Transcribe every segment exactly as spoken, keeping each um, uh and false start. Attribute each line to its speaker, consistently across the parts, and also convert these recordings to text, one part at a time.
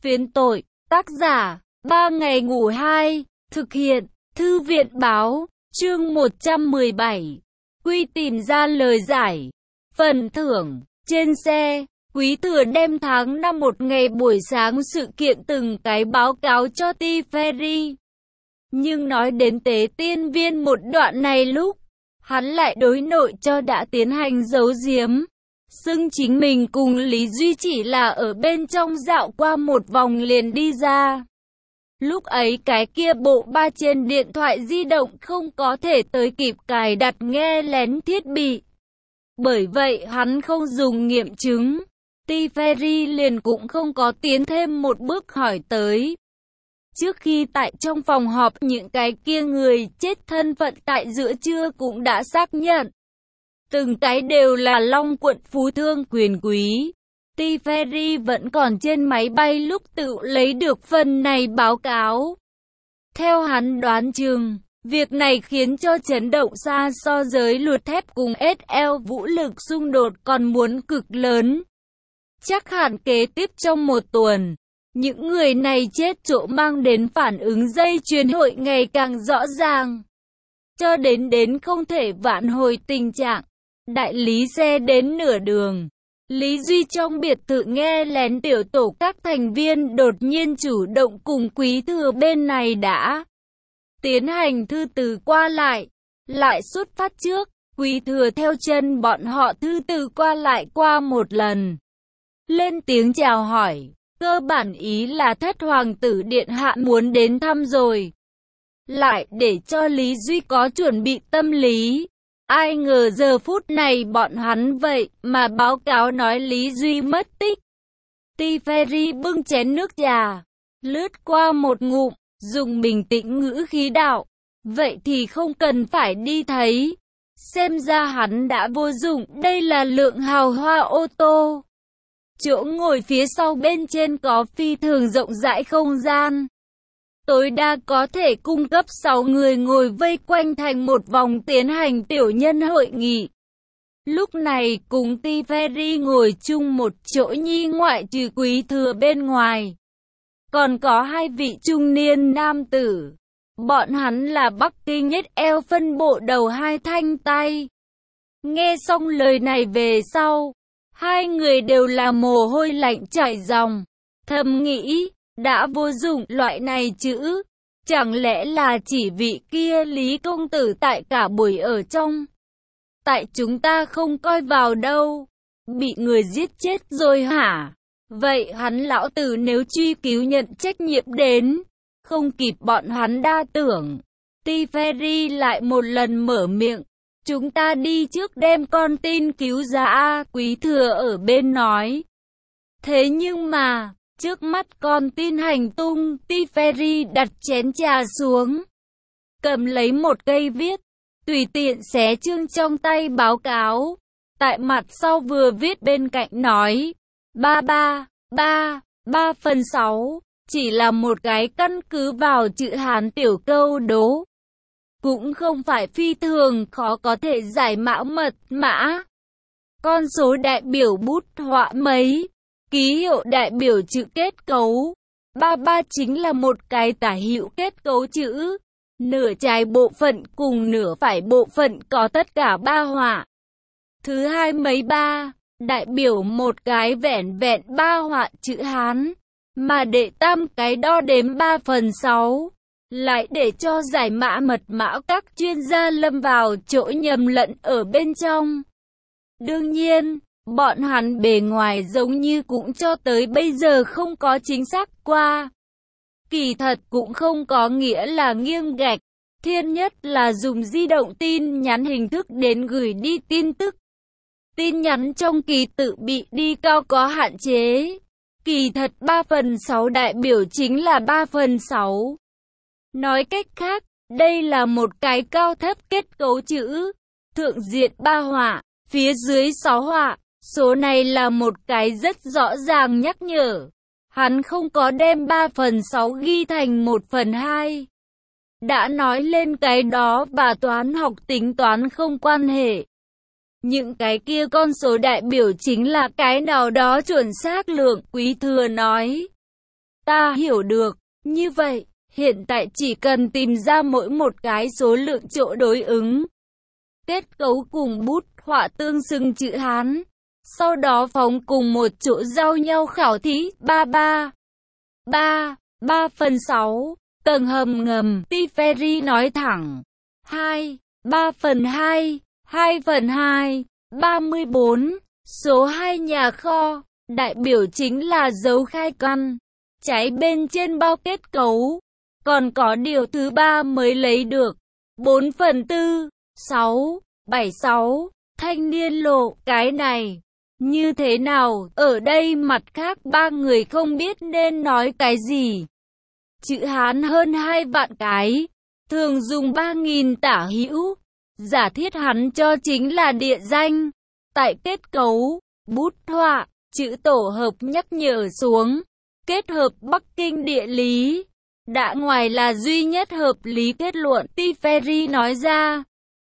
Speaker 1: Phiến tội, tác giả, ba ngày ngủ hai, thực hiện, thư viện báo, chương một trăm mười bảy. Quy tìm ra lời giải. Phần thưởng, trên xe, Quý Thừa đem tháng năm một ngày buổi sáng sự kiện từng cái báo cáo cho T. Ferry. Nhưng nói đến Tế Tiên Viên một đoạn này lúc, hắn lại đối nội cho đã tiến hành giấu giếm. Xưng chính mình cùng Lý Duy chỉ là ở bên trong dạo qua một vòng liền đi ra. Lúc ấy cái kia bộ ba trên điện thoại di động không có thể tới kịp cài đặt nghe lén thiết bị. Bởi vậy hắn không dùng nghiệm chứng. T. Ferry liền cũng không có tiến thêm một bước hỏi tới. Trước khi tại trong phòng họp những cái kia người chết thân phận tại giữa trưa cũng đã xác nhận. Từng cái đều là Long quận phú thương quyền quý. T. Ferry vẫn còn trên máy bay lúc tự lấy được phần này báo cáo. Theo hắn đoán chừng, việc này khiến cho chấn động xa so giới luật thép cùng ét lờ vũ lực xung đột còn muốn cực lớn. Chắc hẳn kế tiếp trong một tuần, những người này chết chỗ mang đến phản ứng dây chuyền hội ngày càng rõ ràng. Cho đến đến không thể vãn hồi tình trạng. Đại lý xe đến nửa đường. Lý Duy trong biệt thự nghe lén tiểu tổ các thành viên đột nhiên chủ động cùng Quý Thừa bên này đã tiến hành thư từ qua lại. Lại xuất phát trước, Quý Thừa theo chân bọn họ thư từ qua lại qua một lần. Lên tiếng chào hỏi, cơ bản ý là Thất Hoàng tử điện hạ muốn đến thăm rồi. Lại để cho Lý Duy có chuẩn bị tâm lý. Ai ngờ giờ phút này bọn hắn vậy mà báo cáo nói Lý Duy mất tích. T. Ferry bưng chén nước trà, lướt qua một ngụm, dùng bình tĩnh ngữ khí đạo. Vậy thì không cần phải đi thấy. Xem ra hắn đã vô dụng, đây là lượng hào hoa ô tô. Chỗ ngồi phía sau bên trên có phi thường rộng rãi không gian. Tối đa có thể cung cấp sáu người ngồi vây quanh thành một vòng tiến hành tiểu nhân hội nghị. Lúc này cùng T. Ferry ngồi chung một chỗ nhi ngoại trừ Quý Thừa bên ngoài. Còn có hai vị trung niên nam tử. Bọn hắn là Bắc Kinh nhất eo phân bộ đầu hai thanh tay. Nghe xong lời này về sau, hai người đều là mồ hôi lạnh chảy ròng. Thầm nghĩ, đã vô dụng loại này chữ. Chẳng lẽ là chỉ vị kia Lý công tử tại cả buổi ở trong. Tại chúng ta không coi vào đâu. Bị người giết chết rồi hả? Vậy hắn lão tử nếu truy cứu nhận trách nhiệm đến. Không kịp bọn hắn đa tưởng. T. Ferry lại một lần mở miệng. Chúng ta đi trước đem con tin cứu ra a. Quý Thừa ở bên nói. Thế nhưng mà, trước mắt con tin hành tung, T. Ferry đặt chén trà xuống. Cầm lấy một cây viết, tùy tiện xé chương trong tay báo cáo. Tại mặt sau vừa viết bên cạnh nói, ba ba, ba, ba phần sáu, chỉ là một cái căn cứ vào chữ Hán tiểu câu đố. Cũng không phải phi thường khó có thể giải mã mật mã. Con số đại biểu bút họa mấy. Ký hiệu đại biểu chữ kết cấu. ba ba chính là một cái tả hữu kết cấu chữ. Nửa trái bộ phận cùng nửa phải bộ phận có tất cả ba họa. Thứ hai mấy ba, đại biểu một cái vẻn vẹn ba họa chữ Hán. Mà đệ tam cái đo đếm ba phần sáu. Lại để cho giải mã mật mã các chuyên gia lâm vào chỗ nhầm lẫn ở bên trong. Đương nhiên, bọn hắn bề ngoài giống như cũng cho tới bây giờ không có chính xác qua. Kỳ thật cũng không có nghĩa là nghiêng gạch. Thiên nhất là dùng di động tin nhắn hình thức đến gửi đi tin tức. Tin nhắn trong ký tự bị đi cao có hạn chế. Kỳ thật ba phần sáu đại biểu chính là ba phần sáu. Nói cách khác, đây là một cái cao thấp kết cấu chữ. Thượng diện ba họa, phía dưới sáu họa. Số này là một cái rất rõ ràng nhắc nhở. Hắn không có đem ba phần sáu ghi thành một phần hai. Đã nói lên cái đó và toán học tính toán không quan hệ. Những cái kia con số đại biểu chính là cái nào đó chuẩn xác lượng, Quý Thừa nói. Ta hiểu được. Như vậy, hiện tại chỉ cần tìm ra mỗi một cái số lượng chỗ đối ứng. Kết cấu cùng bút họa tương xứng chữ Hán. Sau đó phóng cùng một chỗ giao nhau khảo thí. ba ba. ba. ba phần sáu. Tầng hầm ngầm. Tiferi nói thẳng. hai. ba phần hai. hai phần hai. ba mươi bốn. Số hai nhà kho. Đại biểu chính là dấu khai căn. Trái bên trên bao kết cấu. Còn có điều thứ ba mới lấy được. bốn phần tư. sáu. bảy sáu. Thanh niên lộ. Cái này như thế nào? Ở đây mặt khác ba người không biết nên nói cái gì. Chữ Hán hơn hai vạn cái. Thường dùng ba nghìn tả hữu. Giả thiết hắn cho chính là địa danh. Tại kết cấu, bút họa, chữ tổ hợp nhắc nhở xuống. Kết hợp Bắc Kinh địa lý. Đã ngoài là duy nhất hợp lý kết luận, Tiferi nói ra.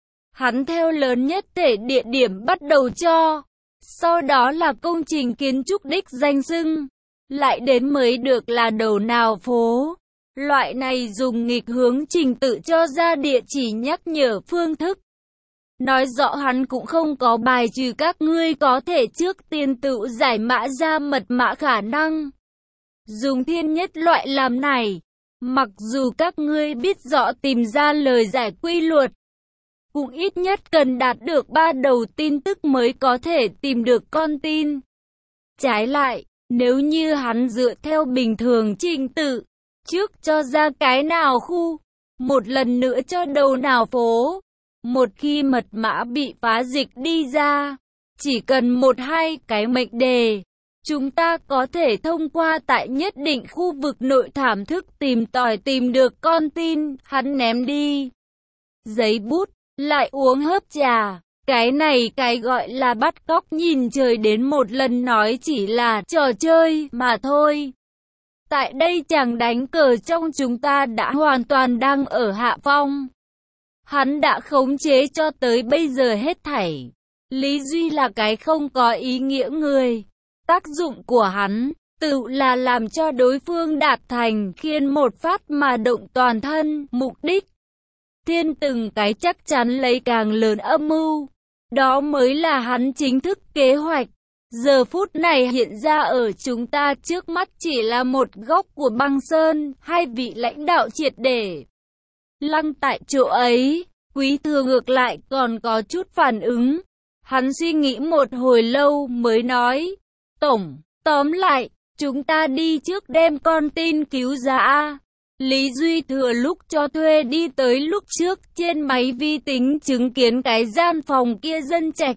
Speaker 1: Hắn theo lớn nhất thể địa điểm bắt đầu cho. Sau đó là công trình kiến trúc đích danh xưng. Lại đến mới được là đầu nào phố. Loại này dùng nghịch hướng trình tự cho ra địa chỉ nhắc nhở phương thức. Nói rõ hắn cũng không có bài trừ các ngươi có thể trước tiên tự giải mã ra mật mã khả năng. Dùng thiên nhất loại làm này. Mặc dù các ngươi biết rõ tìm ra lời giải quy luật. Cũng ít nhất cần đạt được ba đầu tin tức mới có thể tìm được con tin. Trái lại, nếu như hắn dựa theo bình thường trình tự, trước cho ra cái nào khu, một lần nữa cho đầu nào phố. Một khi mật mã bị phá dịch đi ra, chỉ cần một hai cái mệnh đề, chúng ta có thể thông qua tại nhất định khu vực nội thảm thức tìm tòi tìm được con tin. Hắn ném đi giấy bút, lại uống hớp trà. Cái này cái gọi là bắt cóc nhìn trời đến một lần nói chỉ là trò chơi mà thôi. Tại đây chàng đánh cờ trong chúng ta đã hoàn toàn đang ở hạ phong. Hắn đã khống chế cho tới bây giờ hết thảy. Lý Duy là cái không có ý nghĩa người. Tác dụng của hắn, tự là làm cho đối phương đạt thành khiên một phát mà động toàn thân, mục đích. Thiên từng cái chắc chắn lấy càng lớn âm mưu. Đó mới là hắn chính thức kế hoạch. Giờ phút này hiện ra ở chúng ta trước mắt chỉ là một góc của băng sơn, hai vị lãnh đạo triệt để lăng tại chỗ ấy. Quý Thừa ngược lại còn có chút phản ứng. Hắn suy nghĩ một hồi lâu mới nói, Tổng, tóm lại, chúng ta đi trước đem con tin cứu ra. Lý Duy thừa lúc cho thuê đi tới lúc trước trên máy vi tính chứng kiến cái gian phòng kia dân trạch.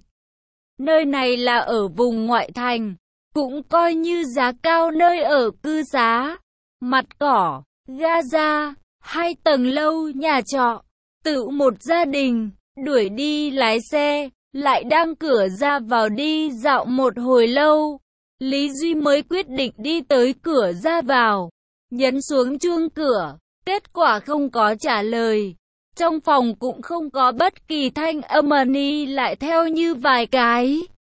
Speaker 1: Nơi này là ở vùng ngoại thành, cũng coi như giá cao nơi ở cư xá. Mặt cỏ, Gaza, hai tầng lâu nhà trọ, tự một gia đình, đuổi đi lái xe, lại đang cửa ra vào đi dạo một hồi lâu. Lý Duy mới quyết định đi tới cửa ra vào, nhấn xuống chuông cửa, kết quả không có trả lời. Trong phòng cũng không có bất kỳ thanh âm ni lại theo như vài cái.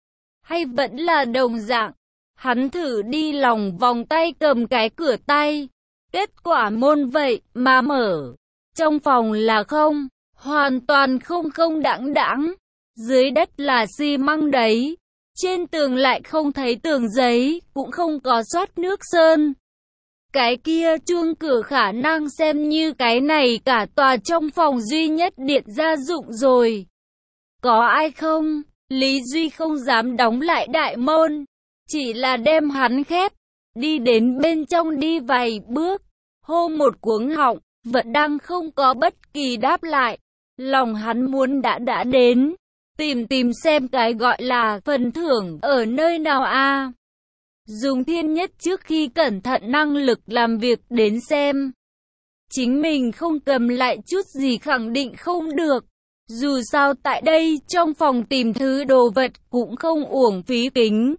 Speaker 1: Hay vẫn là đồng dạng, hắn thử đi lòng vòng tay cầm cái cửa tay. Kết quả môn vậy mà mở. Trong phòng là không, hoàn toàn không không đãng đãng. Dưới đất là xi măng đấy. Trên tường lại không thấy tường giấy, cũng không có xoát nước sơn. Cái kia chuông cửa khả năng xem như cái này cả tòa trong phòng duy nhất điện gia dụng rồi. Có ai không? Lý Duy không dám đóng lại đại môn, chỉ là đem hắn khép, đi đến bên trong đi vài bước, hô một cuống họng, vẫn đang không có bất kỳ đáp lại. Lòng hắn muốn đã đã đến, tìm tìm xem cái gọi là phần thưởng ở nơi nào a. Dùng thiên nhất trước khi cẩn thận năng lực làm việc đến xem. Chính mình không cầm lại chút gì khẳng định không được. Dù sao tại đây trong phòng tìm thứ đồ vật cũng không uổng phí kính.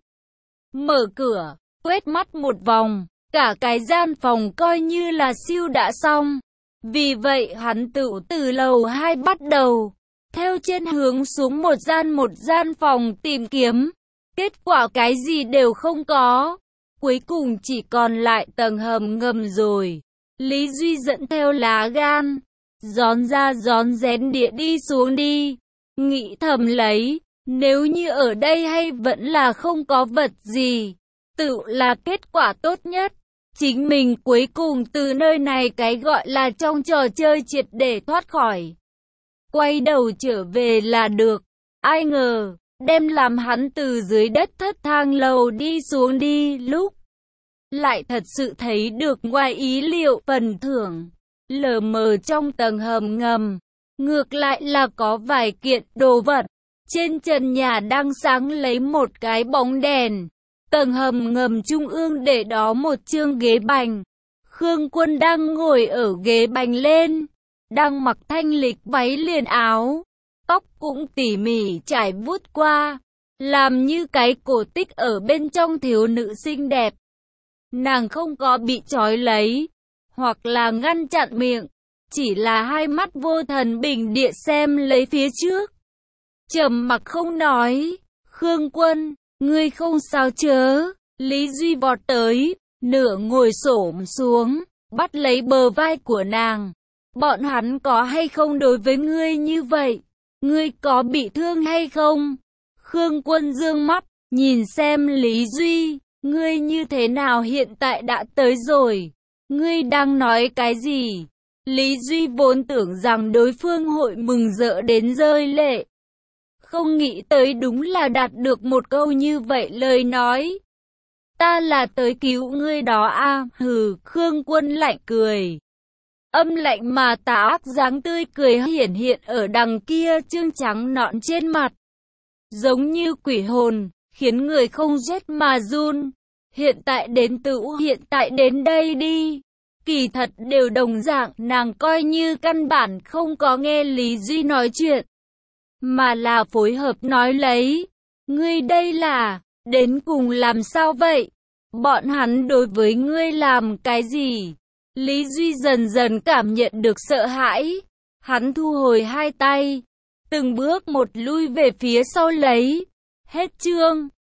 Speaker 1: Mở cửa, quét mắt một vòng, cả cái gian phòng coi như là siêu đã xong. Vì vậy hắn tự từ lầu hai bắt đầu, theo trên hướng xuống một gian một gian phòng tìm kiếm. Kết quả cái gì đều không có. cuối cùng chỉ còn lại tầng hầm ngầm rồi. Lý Duy dẫn theo lá gan, rón ra rón rén địa đi xuống đi. Nghĩ thầm lấy, nếu như ở đây hay vẫn là không có vật gì, tự là kết quả tốt nhất. Chính mình cuối cùng từ nơi này cái gọi là trong trò chơi triệt để thoát khỏi. Quay đầu trở về là được. Ai ngờ, đem làm hắn từ dưới đất thất thang lầu đi xuống đi lúc. Lại thật sự thấy được ngoài ý liệu phần thưởng. Lờ mờ trong tầng hầm ngầm. Ngược lại là có vài kiện đồ vật. Trên trần nhà đang sáng lấy một cái bóng đèn. Tầng hầm ngầm trung ương để đó một chương ghế bành. Khương Quân đang ngồi ở ghế bành lên. Đang mặc thanh lịch váy liền áo. Tóc cũng tỉ mỉ trải vuốt qua. Làm như cái cổ tích ở bên trong thiếu nữ xinh đẹp. Nàng không có bị trói lấy. Hoặc là ngăn chặn miệng. Chỉ là hai mắt vô thần bình địa xem lấy phía trước. Trầm mặc không nói. Khương Quân, ngươi không sao chớ. Lý Duy vọt tới, nửa ngồi xổm xuống, bắt lấy bờ vai của nàng. Bọn hắn có hay không đối với ngươi như vậy? Ngươi có bị thương hay không? Khương Quân dương mắt, nhìn xem Lý Duy, ngươi như thế nào hiện tại đã tới rồi? Ngươi đang nói cái gì? Lý Duy vốn tưởng rằng đối phương hội mừng rỡ đến rơi lệ. Không nghĩ tới đúng là đạt được một câu như vậy lời nói. Ta là tới cứu ngươi đó a. Hừ, Khương Quân lạnh cười. Âm lạnh mà tà ác dáng tươi cười hiển hiện ở đằng kia trương trắng nõn trên mặt. Giống như quỷ hồn, khiến người không rét mà run. Hiện tại đến tự hiện tại đến đây đi. Kỳ thật đều đồng dạng, nàng coi như căn bản không có nghe Lý Duy nói chuyện. Mà là phối hợp nói lấy. Ngươi đây là, đến cùng làm sao vậy? Bọn hắn đối với ngươi làm cái gì? Lý Duy dần dần cảm nhận được sợ hãi. Hắn thu hồi hai tay. Từng bước một lui về phía sau lấy. Hết chương.